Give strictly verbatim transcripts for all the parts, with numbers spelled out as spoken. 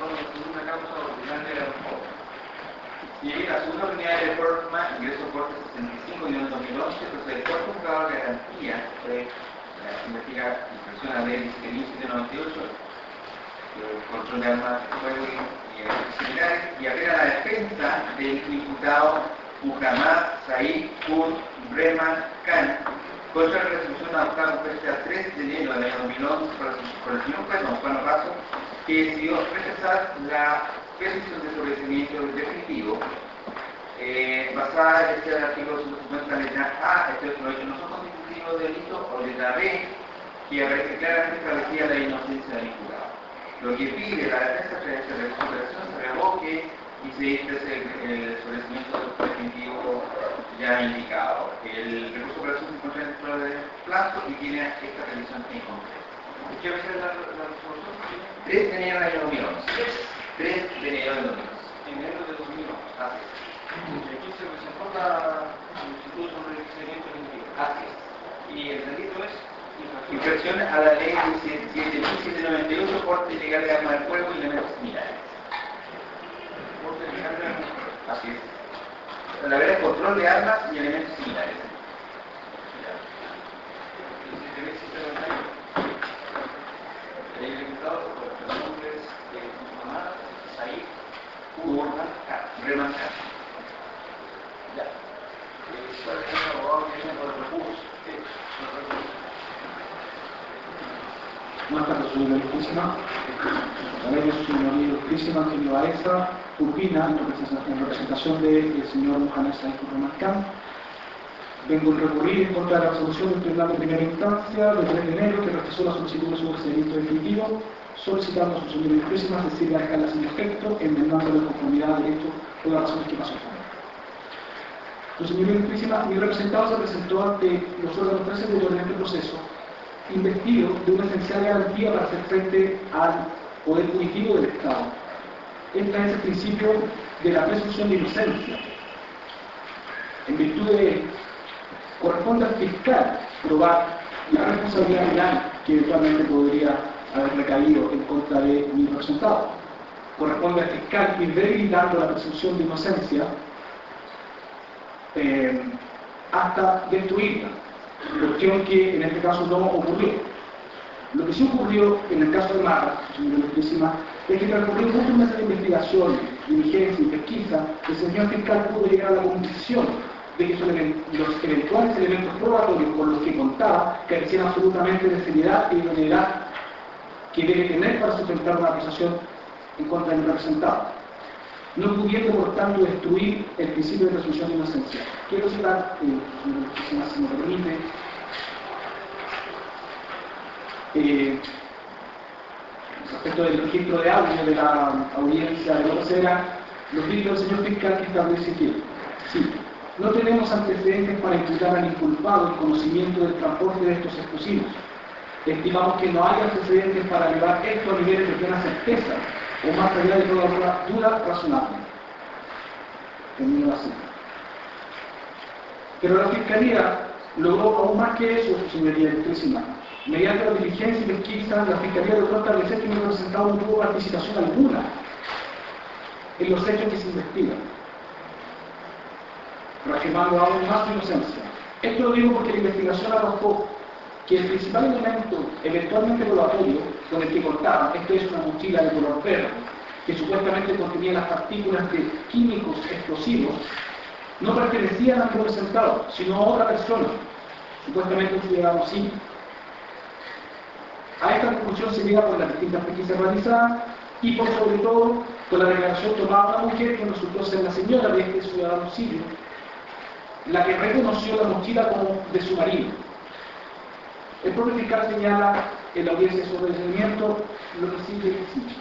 por una causa ordinaria de reforma. Y la segunda unidad de reforma ingresó por sesenta y cinco de dos mil once, entonces el cuarto juzgado de garantía fue la investiga infracción a la ley dieciséis mil setecientos noventa y ocho, control de armas de fuego y eventos similares, y apela a la defensa del imputado Muhammad Said Qutb Breman Khan contra la resolución adoptada por el tres de enero del año dos mil once por el señor juez don Juan Razo, que decidió rechazar la petición de sobreseimiento definitivo eh, basada en este artículo ciento cincuenta letra A, este es un hecho no son constitutivos de delito, o letra B, que aparece claramente establecida la inocencia del imputado. Lo que pide la defensa es que esta recuperación se revoque y se dicte el sobreseimiento definitivo ya indicado. El recurso de operación se encuentra dentro del plazo y tiene esta revisión en concreto. ¿Qué va a ser la, la resolución? tres de enero del año dos mil once. tres de enero del dos mil once. Enero de dos mil once. Así es. Y aquí se presentó la solicitud sobre el expediente veintidós. Así es. Y el delito es infracción a la ley diecisiete mil setecientos noventa y ocho, porte ilegal de arma de fuego y elementos similares. porte ilegal de armas. Así es. La verdad es control de armas y elementos similares. diecisiete mil setecientos noventa y ocho. El imputado por los nombres de Muhammad Said Qutb Breman Khan. Ya. ¿Cuál es el abogado que viene por el recurso? ¿Qué? Por el recurso. Buenas tardes, señora Ilustrísima. La ley de su señoría Ilustrísima, Antonio Baeza, opina en representación del señor Muhammad Said Qutb Khan. Vengo a recurrir en contra de la resolución del Tribunal de Primera Instancia del tres de enero que rechazó la solicitud de su procedimiento definitivo, solicitando a su señoría Ilustrísima decir la escala sin efecto, enmendando la conformidad de derecho por las razones que pasó. Su señoría Ilustrísima, mi representado se presentó ante los órganos persecutorios en este proceso, investido de una esencial garantía para hacer frente al poder punitivo del Estado. Este es el principio de la presunción de inocencia. En virtud de corresponde al fiscal probar la responsabilidad penal que eventualmente podría haber recaído en contra de mi representado. Corresponde al fiscal ir debilitando la presunción de inocencia eh, hasta destruirla. Cuestión que en este caso no ocurrió. Lo que sí ocurrió en el caso de Marra, señora Ilustrísima, es que transcurrió muchos meses de investigación, diligencia y pesquisa, el señor fiscal pudo llegar a la convicción de que los eventuales elementos probatorios con los que contaba carecían absolutamente de seriedad e idoneidad que debe tener para sustentar una acusación en contra del representado, no pudiendo por tanto destruir el principio de presunción de inocencia. Quiero citar, eh, si me permite, eh, respecto del registro de audio de la audiencia de López Vera, los dichos del señor fiscal que establece que sí, no tenemos antecedentes para imputar al inculpado el conocimiento del transporte de estos explosivos. Estimamos que no hay antecedentes para elevar esto a niveles de plena certeza o más allá de toda duda razonable. Termino así. Pero la Fiscalía logró aún más que eso, su señoría Ilustrísima. Mediante la diligencia y pesquisa, la Fiscalía logró establecer que mi representado no tuvo participación alguna en los hechos que se investigan, reafirmando aún más su inocencia. Esto lo digo porque la investigación arrojó que el principal elemento eventualmente probatorio con el que contaba, esto es una mochila de color verde, que supuestamente contenía las partículas de químicos explosivos, no pertenecían al representado, sino a otra persona, supuestamente un ciudadano civil. A esta conclusión se llega por las distintas pesquisas realizadas y por sobre todo con la declaración tomada de una mujer que resultó ser la señora de este ciudadano civil, la que reconoció la mochila como de su marido. El propio fiscal señala en la audiencia sobre el seguimiento lo que sigue y sigue.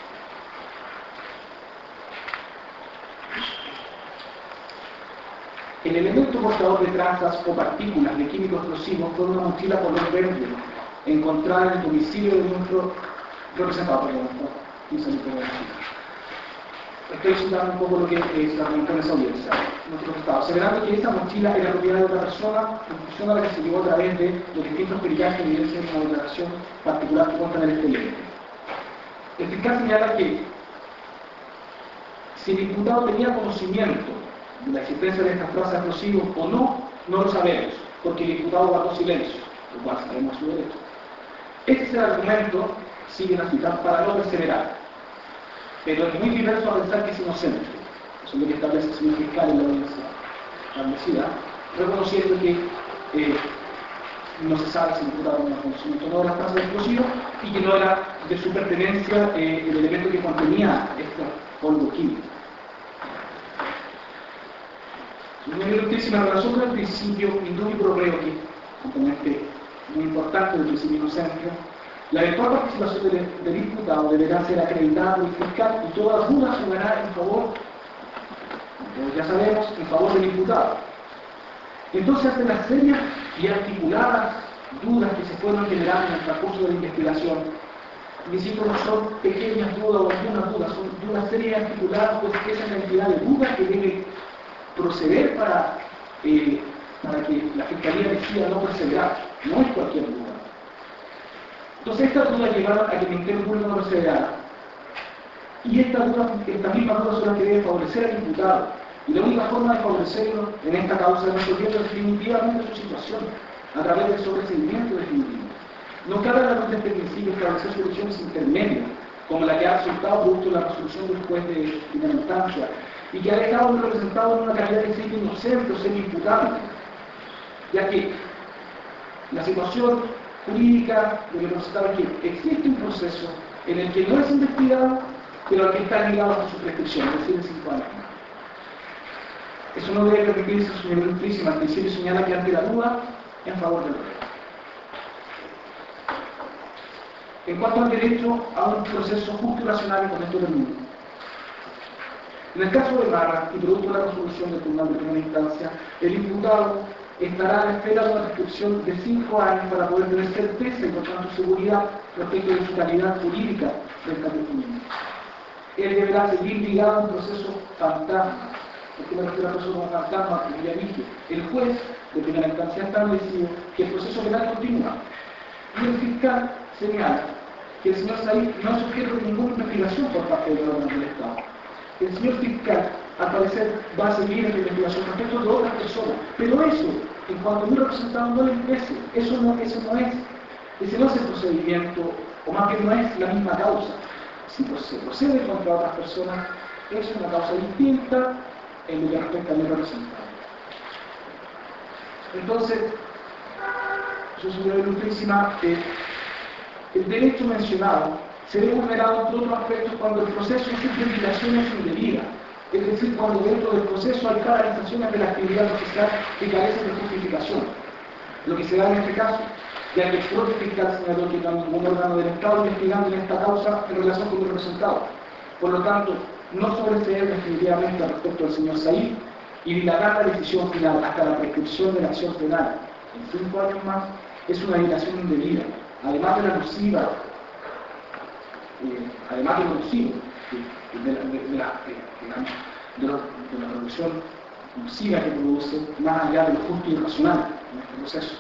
El elemento portador de trazas o partículas de químicos explosivos fue una mochila color verde encontrada en el domicilio de nuestro representado por el Estoy citando un poco lo que se argumentó en esa audiencia. Nuestro Estado, aseverando que esa mochila era propiedad de otra persona, una persona a la que se llevó a través de los distintos perillajes que evidencian una declaración particular que consta en el expediente. El fiscal señala que Si el imputado tenía conocimiento de la existencia de estas frases explosivas o no, no lo sabemos, porque el imputado guardó silencio, lo cual sabemos su derecho. Este es el argumento, siguen a citar, para no perseverar. Pero es muy diverso a pensar que es inocente. Eso es lo que establece el señor fiscal en la audiencia establecida, reconociendo que eh, no se sabe si el imputado tenía conocimiento o no de las frases explosivas y que no era de su pertenencia eh, el elemento que contenía este polvo químico. Una ilustrísima relación con el principio indubio pro reo, que es un componente muy importante del principio de inocencia. La eventual participación del, del imputado deberá ser acreditada por el fiscal y toda duda jugará en favor, como ya sabemos, en favor del imputado. Entonces, ante las serias y articuladas dudas que se fueron generando en el transcurso de la investigación, insisto, no son pequeñas dudas o algunas dudas, son dudas serias y articuladas, pues esa cantidad de dudas que debe proceder para, eh, para que la Fiscalía decida no perseverar, no es cualquier duda. Entonces estas dudas llevaron a que el Ministerio Público no perseverara. Y estas dudas, estas mismas dudas son las que deben favorecer al imputado. Y la única forma de favorecerlo en esta causa es resolviendo definitivamente su situación, a través del sobreseimiento definitivo. No cabe a la luz de este principio establecer soluciones intermedias, como la que ha resultado producto de la resolución del juez de primera instancia, y que ha dejado un representado en una calidad de sitio inocente o semi-imputable, ya que la situación jurídica de que representaba que existe un proceso en el que no es investigado, pero al que está ligado a su prescripción, es decir, de cinco años. Eso no debe permitirse su nivel ilustrísima. Al principio señala que ante la duda, en favor del reo. En cuanto al derecho a un proceso justo y racional, y con esto termino. En el caso de Barra, y producto de la resolución del Tribunal de Primera Instancia, el imputado estará a la espera de una prescripción de cinco años para poder tener certeza y por tanto seguridad respecto de su calidad jurídica del capítulo. Él deberá seguir ligado a un proceso fantasma. ¿Por qué me refiero a proceso como fantasma? Como ya dije, el juez de primera instancia ha establecido que el proceso penal continúa. Y el fiscal señala que el señor Said no es objeto de ninguna investigación por parte del órgano del Estado. El señor fiscal, al parecer, va a seguir en la investigación respecto de otras personas. Pero eso, en cuanto a un representado, no le interesa. Eso no, eso no es. Ese no es el procedimiento, o más bien no es la misma causa. Si se procede contra otras personas, es una causa distinta en lo que respecta a mi representado. Entonces, su señora ilustrísima, eh, el derecho mencionado se ve vulnerado entre otros aspectos cuando el proceso sufre violaciones indebidas, es decir, cuando dentro del proceso hay paralizaciones de la actividad procesal que carecen de justificación. Lo que se da en este caso, ya que el propio fiscal señaló que no hay ningún órgano del Estado investigando en esta causa en relación con el representado. Por lo tanto, no sobreseer definitivamente respecto al señor Said y dilatar la decisión final hasta la prescripción de la acción penal en cinco años más es una dilación indebida, además de la nociva, eh, además de lo nocivo, de, de, de, de, la, de, digamos, de, lo, de la producción nociva que produce, más allá de lo justo y racional en este proceso.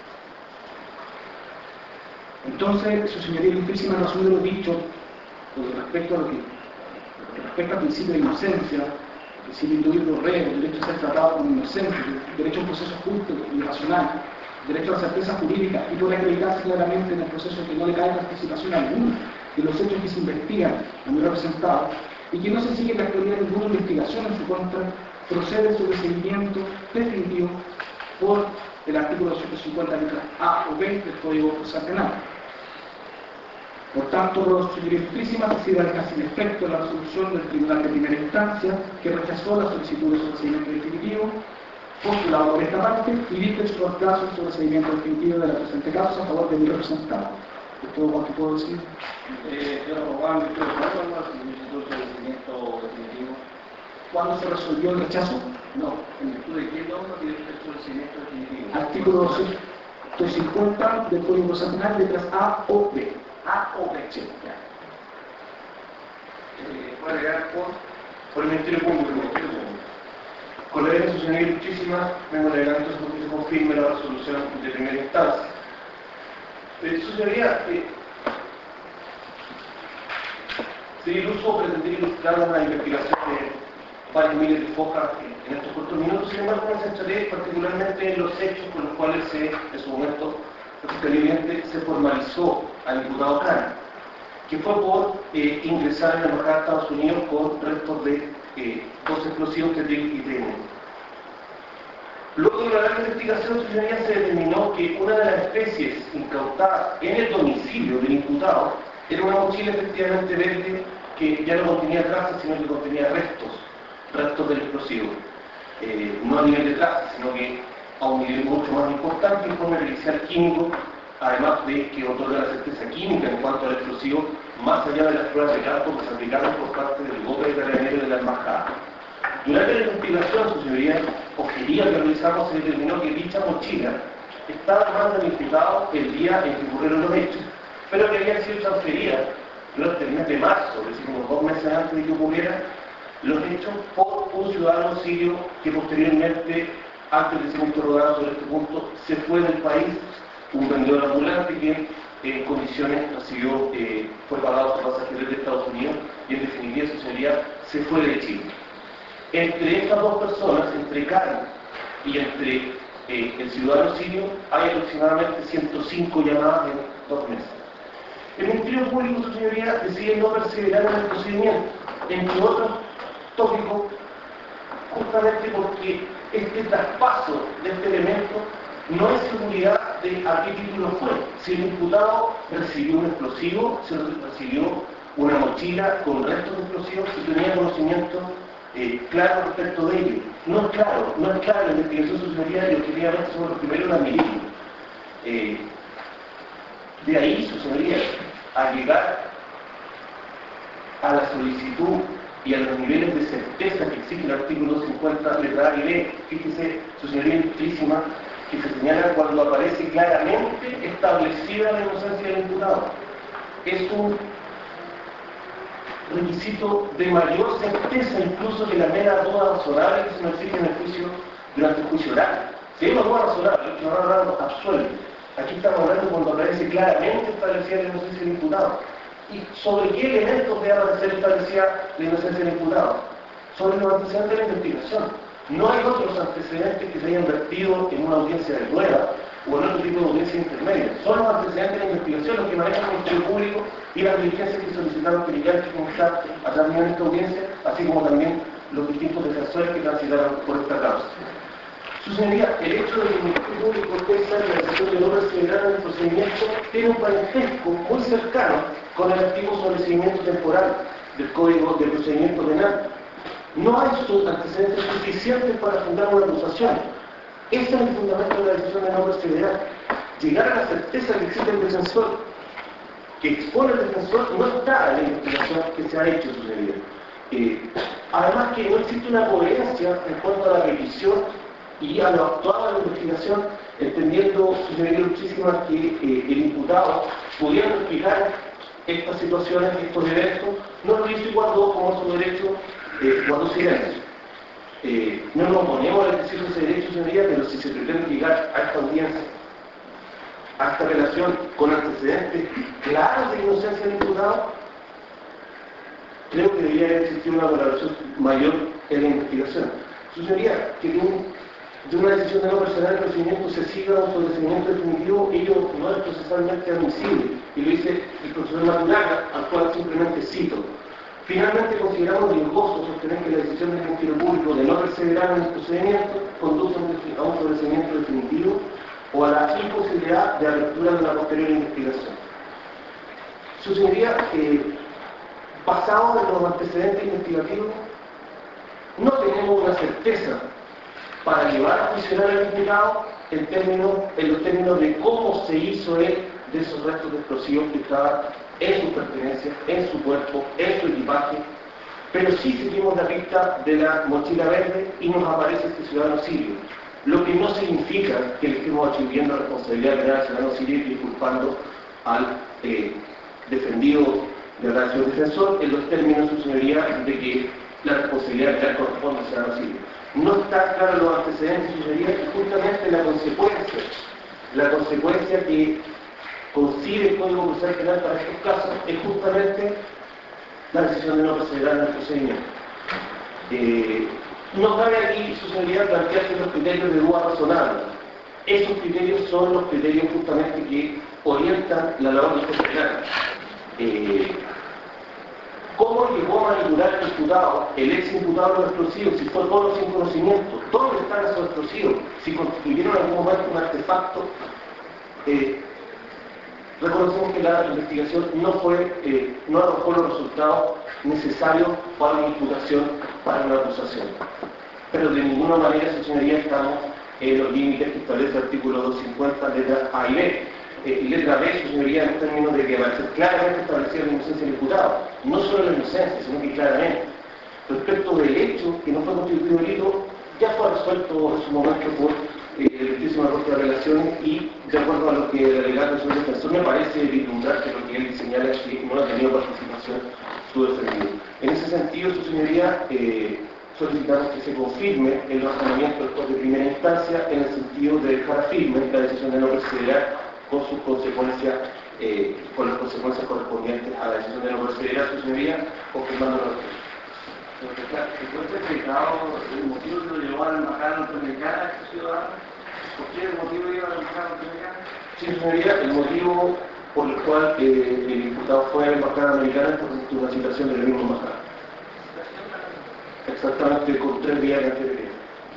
Entonces, su señoría ilustrísima, en razón de lo dicho, con respecto a lo que respecto al principio de inocencia, el principio de indubio pro reo, el derecho a ser tratado como inocente, el derecho a un proceso justo y racional, el derecho a la certeza jurídica, y puede acreditarse claramente en el proceso que no le cae participación alguna de los hechos que se investigan a mi representado, y que no se sigue en la actualidad ninguna investigación en su contra, procede sobre seguimiento definitivo por el artículo doscientos cincuenta letras A o B del Código Procesal Penal. Por tanto, por su ilustrísima, se sirve casi sin efecto la resolución del Tribunal de Primera Instancia, que rechazó la solicitud de procedimiento definitivo, postulado por esta parte, y dicta el plazo sobre procedimiento definitivo de la presente causa a favor de mi representado. ¿Es todo cuanto puedo decir? Eh, señor abogado, ¿me quiero saber cuándo se solicitó el procedimiento definitivo? ¿Cuándo se resolvió el rechazo? No, en virtud de qué norma tiene que ser el procedimiento definitivo. Artículo doscientos cincuenta del Código Procesal Penal, letras A o B. A o B, sí, ya. Eh, puede llegar por, por el Ministerio Público. Con la ley de asociación ilustrísima, vengo alegando que se confirme la resolución de primera instancia. Eh, su señoría, eh, sería iluso pretender ilustrar una investigación de varios miles de focas en estos cortos minutos. Sin embargo, me centraré particularmente en los hechos con los cuales se, en su momento, se formalizó al diputado Cano, que fue por eh, ingresar en la Embajada de Estados Unidos con restos de eh, dos explosivos de T I C y T N. Luego de una larga investigación, su señoría, se determinó que una de las especies incautadas en el domicilio del imputado era una mochila efectivamente verde que ya no contenía trazas, sino que contenía restos, restos del explosivo. Eh, no a nivel de trazas, sino que a un nivel mucho más importante, en forma de pericial químico, además de que otorga la certeza química en cuanto al explosivo, más allá de las pruebas de campo que se aplicaron por parte del golpe de carabinero de la embajada. Durante la investigación, su señoría, objetiva que realizamos, se determinó que dicha mochila estaba en manos del imputado el día en que ocurrieron los hechos, pero que había sido transferida durante el mes de marzo, es decir, unos dos meses antes de que ocurrieran los hechos, por un ciudadano sirio que posteriormente, antes de ser interrogado sobre este punto, se fue del país, un vendedor ambulante que en condiciones recibió, eh, fue pagado su pasaje desde Estados Unidos y en definitiva su señoría se fue de Chile. Entre estas dos personas, entre Cano y entre eh, el ciudadano sirio, hay aproximadamente ciento cinco llamadas en dos meses. El Ministerio Público, su señoría, decide no perseverar en el procedimiento, entre otros tópicos, justamente porque este traspaso de este elemento no es seguridad de a qué título fue. Si el imputado recibió un explosivo, se recibió una mochila con restos de explosivos, si tenía conocimiento eh, claro respecto de ello. No es claro, no es claro, la investigación su señoría, y objetivamente somos los primeros en admitirlo. Eh, de ahí, su señoría, a llegar a la solicitud y a los niveles de certeza que exige el artículo cincuenta, letra A y B, fíjese, su señoría ilustrísima, que se señala cuando aparece claramente establecida la inocencia del imputado. Es un requisito de mayor certeza incluso que la mera duda razonable que se nos exige en el juicio, durante el juicio oral. Si hay una duda razonable, el tribunal oral absuelve. Aquí estamos hablando cuando aparece claramente establecida la inocencia del imputado. ¿Y sobre qué elementos debe aparecer establecida la inocencia del imputado? Sobre los antecedentes de la investigación. No hay otros antecedentes que se hayan vertido en una audiencia de prueba o en otro tipo de audiencia intermedia. Son los antecedentes de la investigación los que manejan el Ministerio Público y las diligencias que solicitaron periodistas como está a través de esta audiencia, así como también los distintos defensores que transitaron por esta causa. Su señoría, el hecho de que el Ministerio Público pesa la decisión de no perseverar en el procedimiento tiene un parentesco muy cercano con el artículo sobre seguimiento temporal del Código de Procedimiento Penal. No hay sus antecedentes suficientes para fundar una acusación. Ese es el fundamento de la decisión de no perseverar. Llegar a la certeza que existe el defensor, que expone el defensor, no está en la investigación que se ha hecho, su señoría. Eh, además que no existe una coherencia en cuanto a la revisión y a lo actual de la investigación, entendiendo, su señoría muchísima, que eh, el imputado pudiera explicar estas situaciones, estos eventos, no lo hizo y guardó como su derecho, eh, guardó silencio. Eh, no nos oponemos al ejercicio de ese derecho, señoría, pero si se pretende llegar a esta audiencia, a esta relación con antecedentes claros de inocencia del imputado, creo que debería haber existido una colaboración mayor en la investigación. Su señoría, que de, un, de una decisión de no perseverar el procedimiento se siga un sobreseimiento definitivo, ello no es procesalmente admisible, y lo dice el profesor Maturana, al cual simplemente cito. Finalmente, consideramos riesgoso sostener que la decisión del Ministerio Público de no perseverar en el procedimiento conduce a un sobreseimiento definitivo o a la imposibilidad de apertura de una posterior investigación. Su señoría, eh, basado en los antecedentes investigativos, no tenemos una certeza para llevar a funcionar al imputado en, términos, en los términos de cómo se hizo él de esos restos de explosivos que estaban en sus pertenencias, en su cuerpo, en su equipaje, pero sí seguimos la pista de la mochila verde y nos aparece este ciudadano sirio, lo que no significa que le estemos atribuyendo responsabilidad penal al ciudadano sirio y disculpando al eh, defendido de la relación defensor en los términos, su señoría, de que la responsabilidad penal corresponde al ciudadano sirio. No está claro los antecedentes, su señoría, y justamente la consecuencia, la consecuencia que concibe el Código Procesal Penal para estos casos es justamente la decisión de no perseverar en el procedimiento. Eh, no cabe aquí, su señoría, plantearse los criterios de duda razonable. Esos criterios son los criterios justamente que orientan la labor del funcionario. Eh, ¿Cómo llegó a manipular el imputado, el ex imputado de los explosivos, si fue todo sin conocimiento? ¿Dónde están esos explosivos? Si constituyeron en algún momento un artefacto. Eh, reconocemos que la investigación no fue, eh, no arrojó los resultados necesarios para una imputación, para una acusación. Pero de ninguna manera, su señoría, estamos en los límites que establece el artículo doscientos cincuenta, letras A y B. Eh, y letra B, su señoría, en términos de que aparece claramente establecida la inocencia del imputado. No solo la inocencia, sino que claramente. Respecto del hecho que no fue constituido delito, ya fue resuelto en su momento por eh, el Altísima Corte de Relaciones y, de acuerdo a lo que el delegado de su defensor, me parece vislumbrar que lo que él señala es que no ha tenido participación su defendido. En ese sentido, su señoría, eh, solicitamos que se confirme el razonamiento del juez de primera instancia en el sentido de dejar firme la decisión de no perseverar con sus consecuencias, eh, con las consecuencias correspondientes a la decisión de no perseverar, su señoría, confirmando la ¿Se puede explicado el motivo que lo llevó a la embajada norteamericana a este ciudadano? ¿Por qué el motivo iba a la embajada norteamericana? Sí, su señoría, el motivo por el cual eh, el imputado fue a la embajada americana es por una citación de la misma embajada. Exactamente con tres días de anterioridad.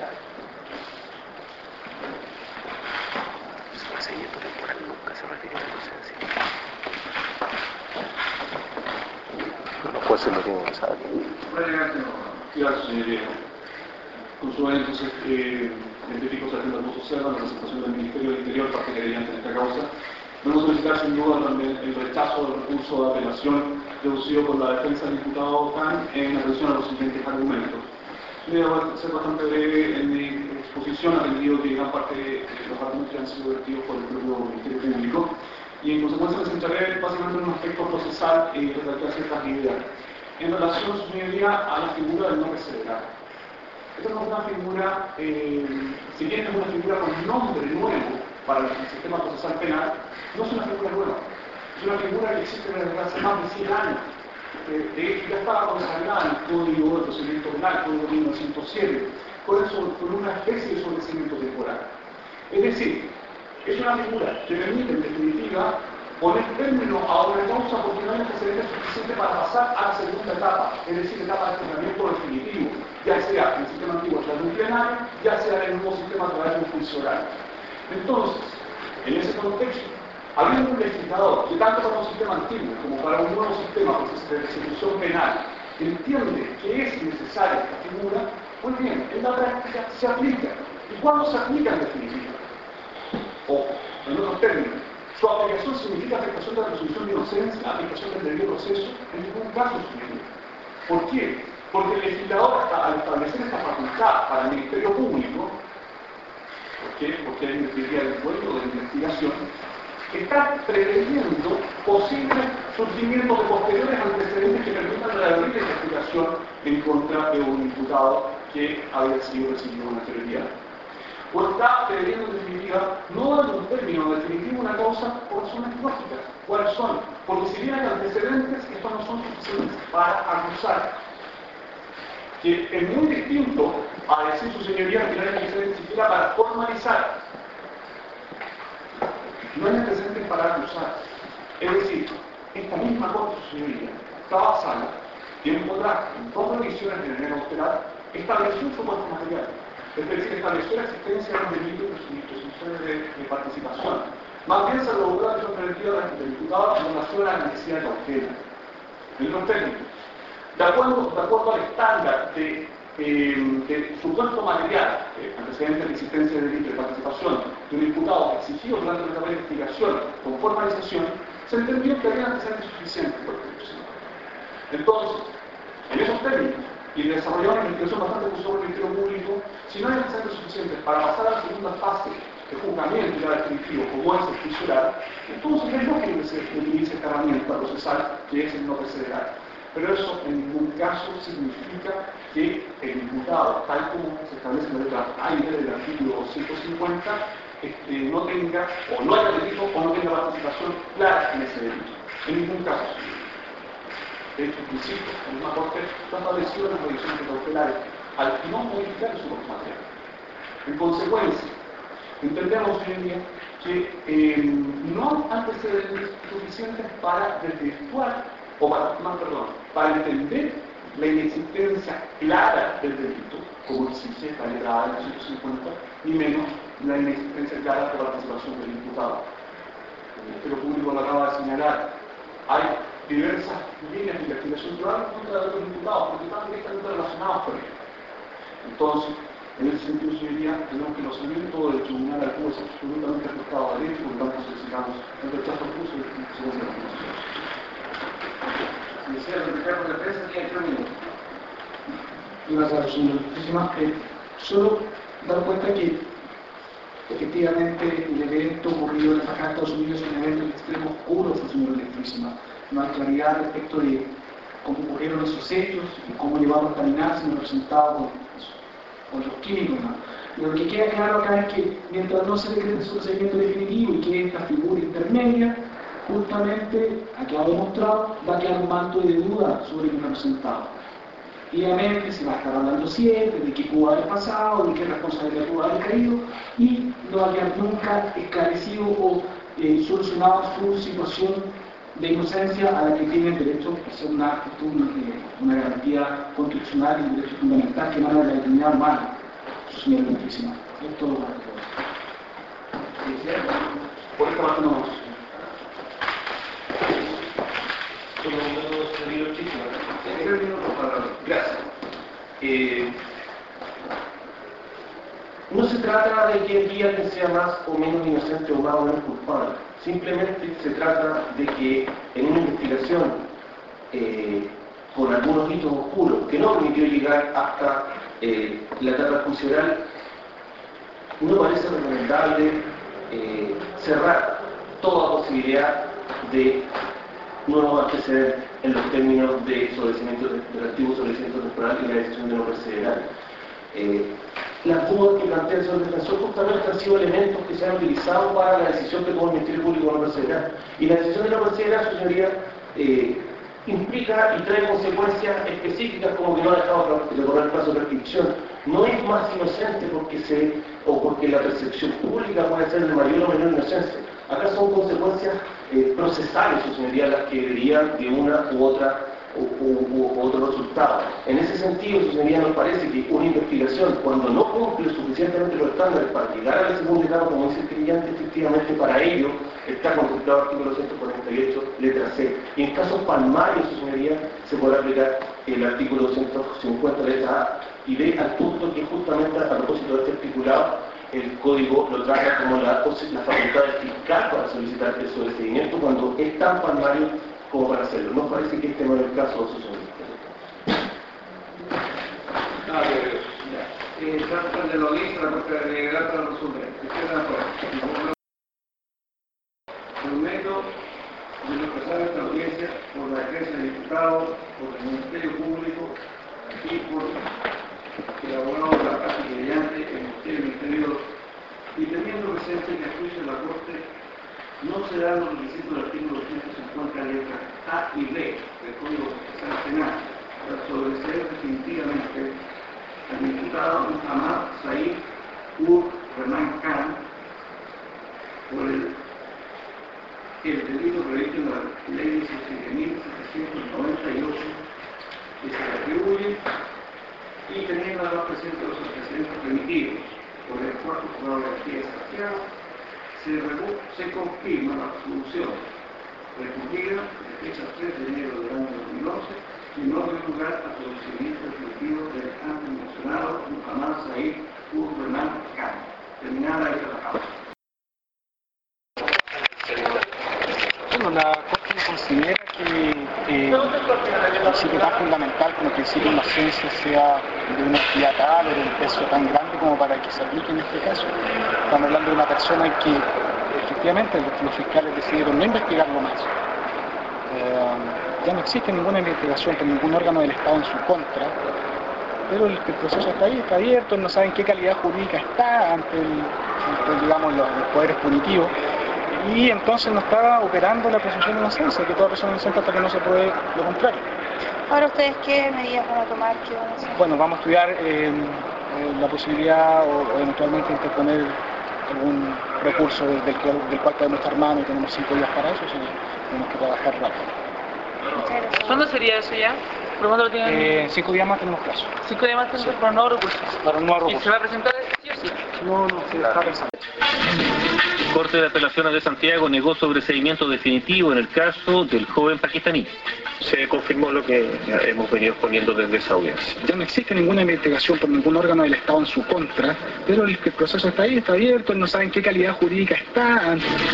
No puede ser lo que no sabe. Gracias, señoría. Con su entonces, eh, científicos de la Sociedad, la representación del Ministerio del Interior, parte querellante en esta causa, vamos a solicitar sin duda también el rechazo del recurso de apelación deducido por la defensa del diputado Tan en atención a los siguientes argumentos. Voy a ser bastante breve en mi exposición, atendido que gran parte de los argumentos han sido vertidos por el propio Ministerio Público, y en consecuencia me centraré básicamente en un aspecto procesal y redactar ciertas ideas. En relación, su señoría, a la figura del no perseverar. Esta no es una figura, eh, si bien es una figura con nombre nuevo para el sistema procesal penal, no es una figura nueva. Es una figura que existe desde hace más de cien años. Eh, de hecho, ya estaba consagrada en el Código de Procedimiento Penal, Código mil novecientos siete, con, eso, con una especie de sobrecimiento temporal. Es decir, es una figura que permite, en definitiva, poner término a una causa porque no hay antecedentes suficientes para pasar a la segunda etapa, es decir, etapa de tratamiento definitivo, ya sea en el sistema antiguo a través de un plenario, ya sea en el nuevo sistema a través de un juicio oral. Entonces, en ese contexto, habiendo un legislador que tanto para un sistema antiguo como para un nuevo sistema de persecución penal entiende que es necesaria esta figura, muy bien, en la práctica se aplica. ¿Y cuándo se aplica en definitiva? O, en otros términos, su aplicación significa aplicación de la presunción de inocencia, aplicación del debido proceso, en ningún caso significa. ¿Por qué? Porque el legislador, al establecer esta facultad para el Ministerio Público, ¿por qué? Porque hay una teoría del pueblo de investigación, está preveniendo posibles surgimientos de posteriores antecedentes que permitan la libre investigación en contra de un imputado que había sido recibido con anterioridad. O está preveniendo en definitiva, no dando un término definitivo una causa por razones lógicas. ¿Cuáles son? Porque si bien hay antecedentes, estos no son suficientes para acusar. Que es muy distinto a decir su señoría que no hay antecedentes siquiera para formalizar. No hay antecedentes para acusar. Es decir, esta misma Corte, su señoría, está basada y encontrar en dos revisiones de manera austeral, estableció un soporte material. Es decir, estableció la existencia de un delito y presunciones de, de participación. Más bien se logró la prisión preventiva del diputado en relación a la necesidad de cautela. En otros términos, de acuerdo, de acuerdo al estándar de, eh, de supuesto material, eh, antecedentes de existencia de delito de participación de un imputado exigido durante la etapa de investigación con formalización, se entendió que había antecedentes suficientes por el proceso. Entonces, en esos términos, y desarrollar una investigación bastante curiosa por el Ministerio Público, si no hay antecedentes suficientes para pasar a la segunda fase de juzgamiento ya definitivo, como es el juicio oral, entonces es lógico que se utilice esta herramienta procesal que es el no perseverar. Pero eso en ningún caso significa que el imputado, tal como se establece en la letra A y B del artículo doscientos cincuenta, este, no tenga, o no haya delito, o no tenga participación clara en ese delito. En ningún caso. de hecho, en principio, la misma Corte está establecido en las revisiones cautelares al no modificar su material. En consecuencia, entendemos hoy en día que eh, no hay antecedentes suficientes para desvirtuar, o para, más perdón, para entender la inexistencia clara del delito, como exige la letra A del ciento cincuenta, ni menos la inexistencia clara de participación del imputado. El Ministerio Público lo acaba de señalar. Hay diversas líneas de investigación privada contra los imputados, porque están directamente relacionados con ellos. Entonces, en ese sentido, yo diría que el conocimiento del tribunal al juez es absolutamente ajustado a derecho, por lo tanto solicitamos el rechazo al curso y la institución de la Constitución. Si desea replicar por la prensa, tiene tres minutos. Gracias, señor Legítima. Eh, solo dar cuenta que efectivamente el evento ocurrido en la Embajada de Estados Unidos es un evento en extremo oscuro, señor Legítima. No hay claridad respecto de cómo ocurrieron esos hechos y cómo llevaron a caminar, sino representado con, con los químicos, ¿no? Lo que queda claro acá es que mientras no se decrete su procedimiento definitivo y que esta figura intermedia, justamente, ha quedado demostrado, va a quedar un manto de duda sobre el representado. Obviamente se va a estar hablando siempre de qué pudo haber pasado, de qué responsabilidad pudo haber caído, y no va a quedar nunca esclarecido o eh, solucionado su situación de inocencia a la que tienen derecho a ser una, una garantía constitucional y un derecho fundamental que emana de la dignidad humana, señor Legítima. Es todo para todos. Por esta parte no. Solo un minuto, chico. Tres minutos para... Gracias. Eh, no se trata de que aquí alguien sea más o menos inocente o más o menos culpable. Simplemente se trata de que en una investigación eh, con algunos hitos oscuros que no permitió llegar hasta eh, la etapa judicial, no parece recomendable eh, cerrar toda posibilidad de nuevos antecedentes en los términos de sobrecimiento del activo sobrecimiento temporal y la decisión de no perseverar. Eh, las dudas que plantea el señor defensor justamente han sido elementos que se han utilizado para la decisión que tomó el Ministerio Público de no perseverar. Y la decisión de no perseverar, señoría, eh, implica y trae consecuencias específicas como que no ha dejado de correr el plazo de prescripción. No es más inocente porque se, o porque la percepción pública puede ser de mayor o menor inocencia. Acá son consecuencias eh, procesales, su señoría, las que derivan de una u otra u, u, u otro resultado. En ese sentido, su señoría, nos parece que una investigación, cuando no cumple suficientemente los estándares para llegar a la segunda etapa, como dice el creyente, efectivamente para ello está contemplado el artículo ciento cuarenta y ocho, letra C. Y en casos palmarios, su señoría, se podrá aplicar el artículo ciento cincuenta, letra A y B, al punto que justamente a propósito de este articulado, el código lo trata como la, la facultad del fiscal para solicitar el sobreseimiento cuando es tan palmario como para hacerlo. Nos parece que este no es el caso de su señoría. Ah, ya. Eh, trata de lo listo, la Corte de Legal para resolver. Estoy de acuerdo. Prometo de lo que sabe esta audiencia por la defensa del diputado, por el Ministerio Público y por el abogado de la casa querellante en el Ministerio, y teniendo presente que el juicio de la Corte no se dan los requisitos del artículo ciento cincuenta letras A y B del Código Procesal Penal para establecer definitivamente al imputado Muhammad Said Ur Rahman Khan por el, el delito previsto en la Ley diecisiete mil setecientos noventa y ocho que se le atribuye, y teniendo además presentes los antecedentes permitidos por el cuarto juzgado de garantía de Santiago, se, se confirma la resolución recurrida de fecha tres de enero del año dos mil once y no dio lugar a procedimiento definitivo del antes mencionado Muhammad Said Ur Rahman Khan. Terminada esta la causa. Bueno, la Corte considera que eh, el principio tan fundamental como el principio de inocencia sea de una entidad tal o de un peso tan grande como para que se aplique en este caso. Estamos hablando de una persona que efectivamente los fiscales decidieron no investigarlo más. Eh, ya no existe ninguna investigación por ningún órgano del Estado en su contra, pero el, el proceso está ahí, está abierto, no saben qué calidad jurídica está ante, el, ante digamos, los, los poderes punitivos. Y entonces no está operando la presunción de inocencia, que toda persona inocente hasta que no se pruebe lo contrario. Ahora ustedes, ¿qué medidas van a tomar? ¿Qué van a hacer? Bueno, vamos a estudiar eh, eh, la posibilidad o, o eventualmente interponer algún recurso del, del, del cual podemos estar mano y tenemos cinco días para eso, así que tenemos que trabajar rápido. Muchas gracias. ¿Cuándo sería eso ya? ¿Por cuándo lo tienen? Eh, en cinco días más tenemos plazo. Cinco días más tenemos para nuevos recursos. Para un nuevo ¿Y recurso. se va a presentar sí o sí? No, no, se está pensando. Corte de Apelaciones de Santiago negó sobreseimiento definitivo en el caso del joven pakistaní. Se confirmó lo que hemos venido exponiendo desde esa audiencia. Ya no existe ninguna investigación por ningún órgano del Estado en su contra, pero el, el proceso está ahí, está abierto, no saben qué calidad jurídica está.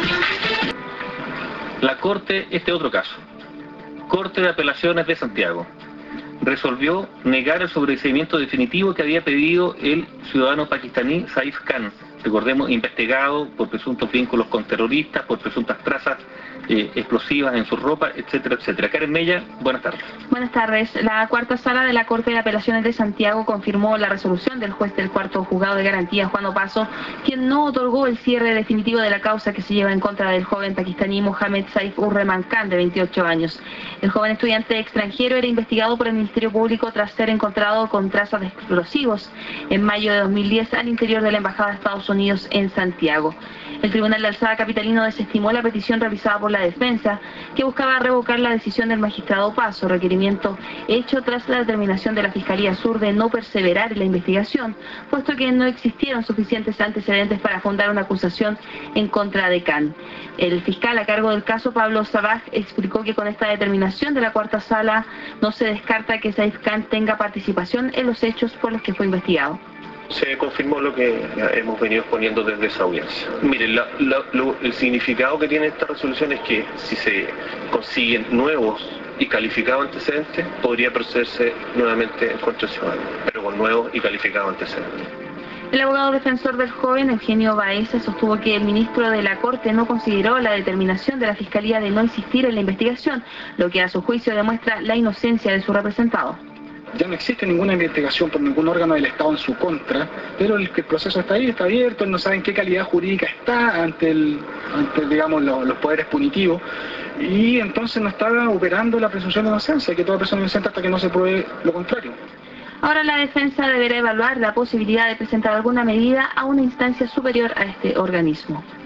La Corte, este otro caso, Corte de Apelaciones de Santiago, resolvió negar el sobreseimiento definitivo que había pedido el ciudadano pakistaní Saif Khan, recordemos, investigado por presuntos vínculos con terroristas, por presuntas trazas eh, explosivas en su ropa, etcétera, etcétera. Karen Mella, buenas tardes. Buenas tardes. La cuarta sala de la Corte de Apelaciones de Santiago confirmó la resolución del juez del cuarto juzgado de garantía, Juan Opaso, quien no otorgó el cierre definitivo de la causa que se lleva en contra del joven pakistaní Mohamed Saif Urrehman Khan, de veintiocho años. El joven estudiante extranjero era investigado por el Ministerio Público tras ser encontrado con trazas de explosivos en mayo de dos mil diez al interior de la Embajada de Estados Unidos en Santiago. El Tribunal de Alzada capitalino desestimó la petición realizada por la defensa, que buscaba revocar la decisión del magistrado Opaso, requerimiento hecho tras la determinación de la Fiscalía Sur de no perseverar en la investigación, puesto que no existieron suficientes antecedentes para fundar una acusación en contra de Khan. El fiscal a cargo del caso, Pablo Sabaj, explicó que con esta determinación de la cuarta sala no se descarta que Saif Khan tenga participación en los hechos por los que fue investigado. Se confirmó lo que hemos venido exponiendo desde esa audiencia. Miren, la, la, lo, el significado que tiene esta resolución es que si se consiguen nuevos y calificados antecedentes, podría procederse nuevamente en contra del ciudadano, pero con nuevos y calificados antecedentes. El abogado defensor del joven, Eugenio Baeza, sostuvo que el ministro de la Corte no consideró la determinación de la Fiscalía de no insistir en la investigación, lo que a su juicio demuestra la inocencia de su representado. Ya no existe ninguna investigación por ningún órgano del Estado en su contra, pero el, el proceso está ahí, está abierto, no saben qué calidad jurídica está ante, el, ante digamos, lo, los poderes punitivos, y entonces no está operando la presunción de inocencia, que toda persona inocente hasta que no se pruebe lo contrario. Ahora la defensa deberá evaluar la posibilidad de presentar alguna medida a una instancia superior a este organismo.